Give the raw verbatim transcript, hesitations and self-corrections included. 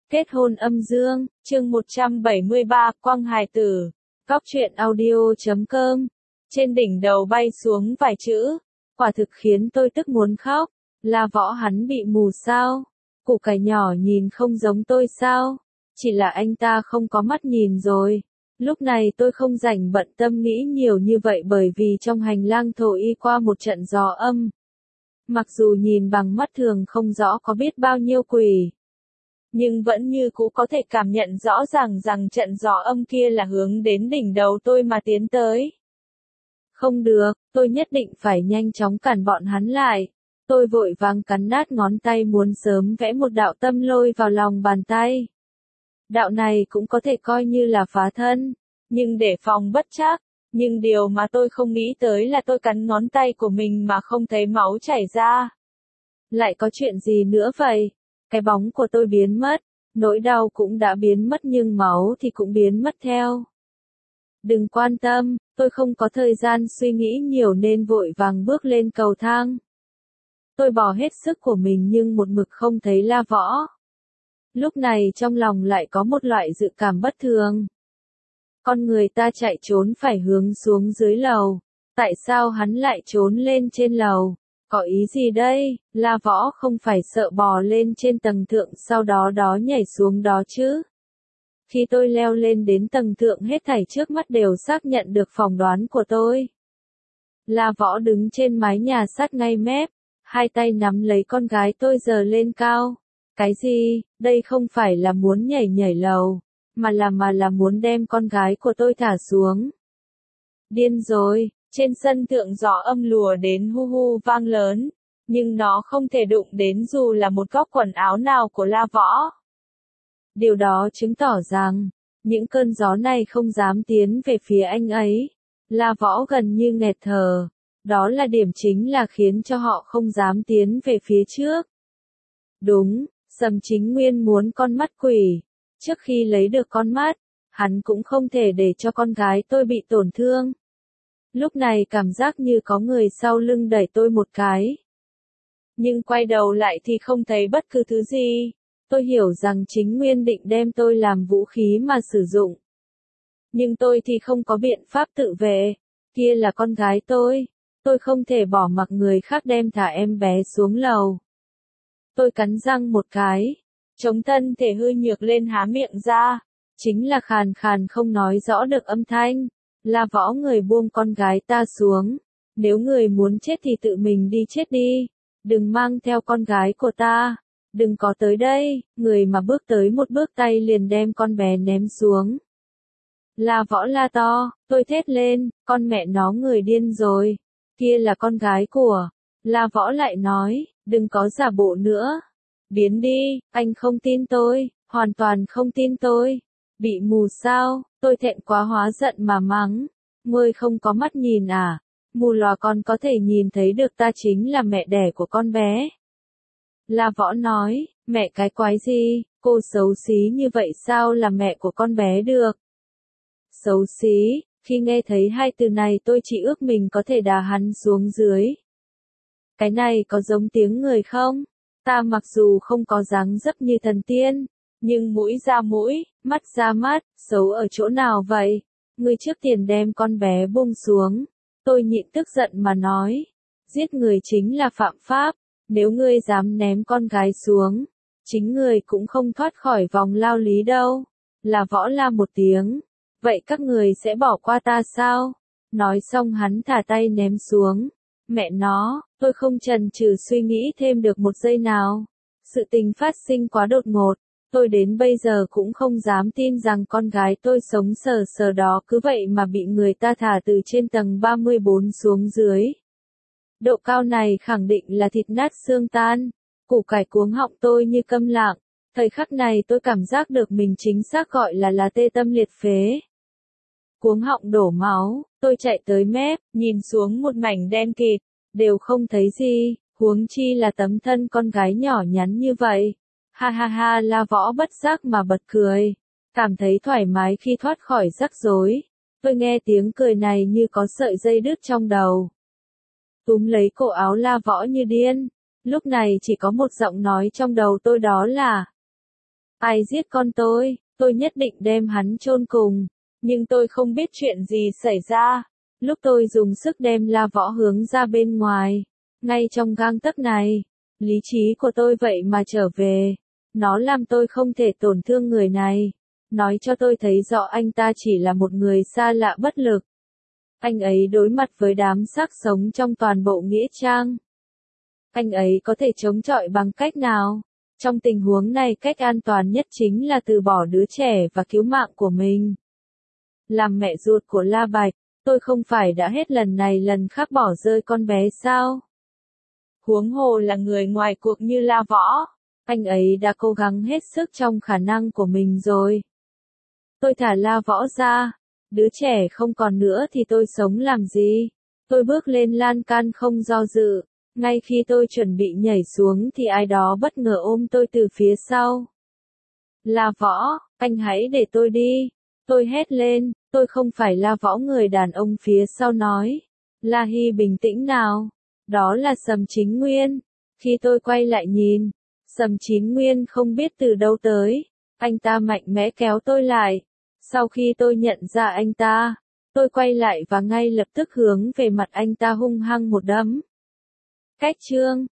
Kết hôn âm dương, chương một trăm bảy mươi ba, Quang Hài Tử, Góc truyện audio chấm com. Trên đỉnh đầu bay xuống vài chữ, quả thực khiến tôi tức muốn khóc. La Võ hắn bị mù sao? Củ cải nhỏ nhìn không giống tôi sao? Chỉ là anh ta không có mắt nhìn rồi. Lúc này tôi không rảnh bận tâm nghĩ nhiều như vậy bởi vì trong hành lang thổi y qua một trận gió âm. Mặc dù nhìn bằng mắt thường không rõ có biết bao nhiêu quỷ, nhưng vẫn như cũ có thể cảm nhận rõ ràng rằng trận gió âm kia là hướng đến đỉnh đầu tôi mà tiến tới. Không được, tôi nhất định phải nhanh chóng cản bọn hắn lại. Tôi vội vàng cắn nát ngón tay muốn sớm vẽ một đạo tâm lôi vào lòng bàn tay. Đạo này cũng có thể coi như là phá thân, nhưng để phòng bất trắc. Nhưng điều mà tôi không nghĩ tới là tôi cắn ngón tay của mình mà không thấy máu chảy ra. Lại có chuyện gì nữa vậy? Cái bóng của tôi biến mất, nỗi đau cũng đã biến mất nhưng máu thì cũng biến mất theo. Đừng quan tâm, tôi không có thời gian suy nghĩ nhiều nên vội vàng bước lên cầu thang. Tôi bỏ hết sức của mình nhưng một mực không thấy La Võ. Lúc này trong lòng lại có một loại dự cảm bất thường. Con người ta chạy trốn phải hướng xuống dưới lầu. Tại sao hắn lại trốn lên trên lầu? Có ý gì đây? La Võ không phải sợ bò lên trên tầng thượng sau đó đó nhảy xuống đó chứ? Khi tôi leo lên đến tầng thượng hết thảy trước mắt đều xác nhận được phỏng đoán của tôi. La Võ đứng trên mái nhà sát ngay mép, hai tay nắm lấy con gái tôi giơ lên cao. Cái gì? Đây không phải là muốn nhảy nhảy lầu, mà là mà là muốn đem con gái của tôi thả xuống. Điên rồi. Trên sân thượng gió âm lùa đến hu hu vang lớn, nhưng nó không thể đụng đến dù là một góc quần áo nào của La Võ. Điều đó chứng tỏ rằng, những cơn gió này không dám tiến về phía anh ấy. La Võ gần như nghẹt thở, đó là điểm chính là khiến cho họ không dám tiến về phía trước. Đúng, Sầm Chính Nguyên muốn con mắt quỷ. Trước khi lấy được con mắt, hắn cũng không thể để cho con gái tôi bị tổn thương. Lúc này cảm giác như có người sau lưng đẩy tôi một cái. Nhưng quay đầu lại thì không thấy bất cứ thứ gì. Tôi hiểu rằng Chính Nguyên định đem tôi làm vũ khí mà sử dụng. Nhưng tôi thì không có biện pháp tự vệ. Kia là con gái tôi. Tôi không thể bỏ mặc người khác đem thả em bé xuống lầu. Tôi cắn răng một cái. Chống thân thể hư nhược lên há miệng ra. Chính là khàn khàn không nói rõ được âm thanh. La Võ người buông con gái ta xuống. Nếu người muốn chết thì tự mình đi chết đi. Đừng mang theo con gái của ta. Đừng có tới đây. Người mà bước tới một bước tay liền đem con bé ném xuống. La Võ la to. Tôi thét lên. Con mẹ nó người điên rồi. Kia là con gái của. La Võ lại nói. Đừng có giả bộ nữa. Biến đi. Anh không tin tôi. Hoàn toàn không tin tôi. Bị mù sao? Tôi thẹn quá hóa giận mà mắng. Ngươi không có mắt nhìn à? Mù lòa còn có thể nhìn thấy được ta chính là mẹ đẻ của con bé. La Võ nói, mẹ cái quái gì? Cô xấu xí như vậy sao là mẹ của con bé được? Xấu xí, khi nghe thấy hai từ này tôi chỉ ước mình có thể đá hắn xuống dưới. Cái này có giống tiếng người không? Ta mặc dù không có dáng dấp như thần tiên, nhưng mũi ra mũi, mắt ra mắt, xấu ở chỗ nào vậy? Ngươi trước tiền đem con bé buông xuống. Tôi nhịn tức giận mà nói. Giết người chính là phạm pháp. Nếu ngươi dám ném con gái xuống, chính người cũng không thoát khỏi vòng lao lý đâu. La Võ la một tiếng. Vậy các người sẽ bỏ qua ta sao? Nói xong hắn thả tay ném xuống. Mẹ nó, tôi không chần chừ suy nghĩ thêm được một giây nào. Sự tình phát sinh quá đột ngột. Tôi đến bây giờ cũng không dám tin rằng con gái tôi sống sờ sờ đó cứ vậy mà bị người ta thả từ trên tầng ba mươi bốn xuống dưới. Độ cao này khẳng định là thịt nát xương tan. Củ cải cuống họng tôi như câm lặng. Thời khắc này tôi cảm giác được mình chính xác gọi là là tê tâm liệt phế. Cuống họng đổ máu, tôi chạy tới mép, nhìn xuống một mảnh đen kịt, đều không thấy gì, huống chi là tấm thân con gái nhỏ nhắn như vậy. Ha ha ha, La Võ bất giác mà bật cười. Cảm thấy thoải mái khi thoát khỏi rắc rối. Tôi nghe tiếng cười này như có sợi dây đứt trong đầu. Túm lấy cổ áo La Võ như điên. Lúc này chỉ có một giọng nói trong đầu tôi đó là. Ai giết con tôi, tôi nhất định đem hắn chôn cùng. Nhưng tôi không biết chuyện gì xảy ra. Lúc tôi dùng sức đem La Võ hướng ra bên ngoài, ngay trong gang tấc này, lý trí của tôi vậy mà trở về. Nó làm tôi không thể tổn thương người này. Nói cho tôi thấy rõ anh ta chỉ là một người xa lạ bất lực. Anh ấy đối mặt với đám xác sống trong toàn bộ nghĩa trang. Anh ấy có thể chống chọi bằng cách nào? Trong tình huống này cách an toàn nhất chính là từ bỏ đứa trẻ và cứu mạng của mình. Làm mẹ ruột của La Bạch, tôi không phải đã hết lần này lần khác bỏ rơi con bé sao? Huống hồ là người ngoài cuộc như La Võ. Anh ấy đã cố gắng hết sức trong khả năng của mình rồi. Tôi thả La Võ ra. Đứa trẻ không còn nữa thì tôi sống làm gì? Tôi bước lên lan can không do dự. Ngay khi tôi chuẩn bị nhảy xuống thì ai đó bất ngờ ôm tôi từ phía sau. La Võ, anh hãy để tôi đi. Tôi hét lên, tôi không phải La Võ, người đàn ông phía sau nói. La Hy bình tĩnh nào. Đó là Sầm Chính Nguyên. Khi tôi quay lại nhìn, Sầm Chính Nguyên không biết từ đâu tới. Anh ta mạnh mẽ kéo tôi lại. Sau khi tôi nhận ra anh ta, tôi quay lại và ngay lập tức hướng về mặt anh ta hung hăng một đấm. Cách chương